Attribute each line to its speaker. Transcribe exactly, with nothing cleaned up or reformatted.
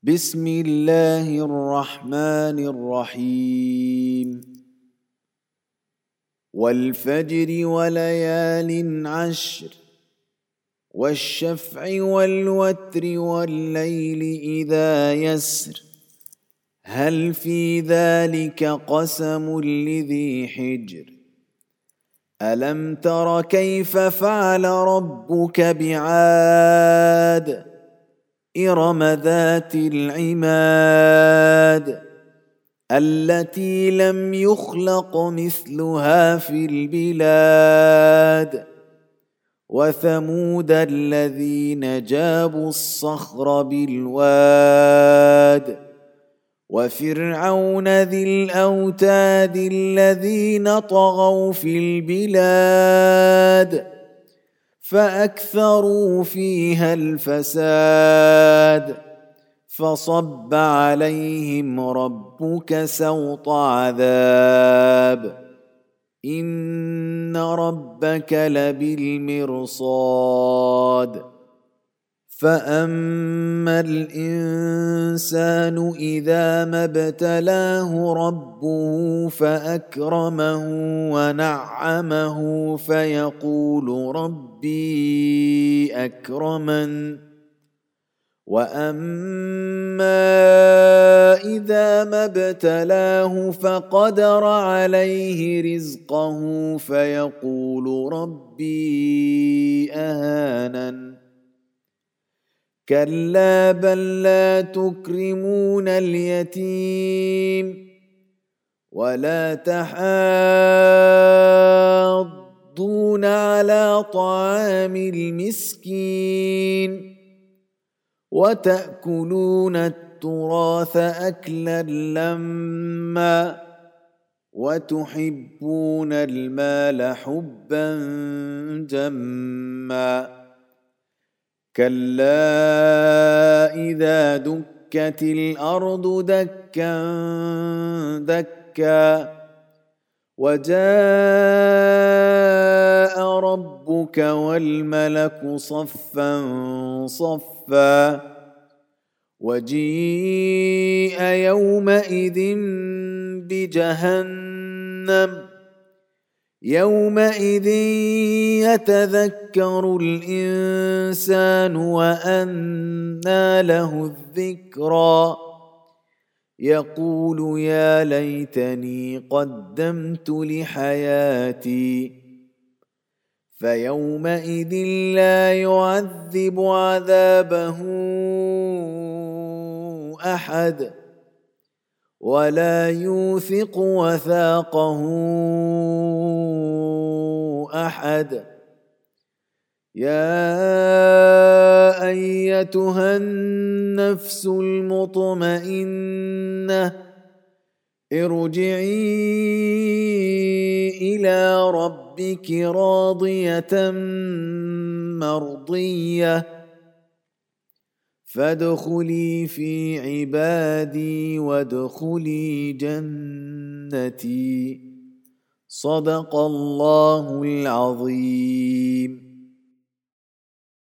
Speaker 1: بسم الله الرحمن الرحيم والفجر وليال عشر والشفع والوتر والليل إذا يسر هل في ذلك قسم لذي حجر ألم تر كيف فعل ربك بعاد إرم ذات العماد التي لم يخلق مثلها في البلاد وثمود الذين جابوا الصخر بالواد وفرعون ذي الأوتاد الذين طغوا في البلاد فأكثروا فيها الفساد فصب عليهم ربك سوط عذاب إن ربك لبالمرصاد فأما الإنسان إذا ما ابتلاه ربه فأكرمه ونعمه فيقول ربي أكرمن وأما إذا ما ابتلاه فقدر عليه رزقه فيقول ربي أهانن كلا بل لا تكرمون اليتيم ولا تحاضون على طعام المسكين وتأكلون التراث أكلا لما وتحبون المال حبا جما كلا إذا دكت الأرض دكا دكا وجاء ربك والملك صفا صفا وجيء يومئذ بجهنم يومئذ يتذكر الإنسان وأنى له الذكرى يقول يا ليتني قدمت لحياتي فيومئذ لا يعذب عذابه أحد ولا يوثق وثاقه أحد يا أيتها النفس المطمئنة ارجعي إلى ربك راضية مرضية فادخلي في عبادي وادخلي جنتي صدق الله العظيم.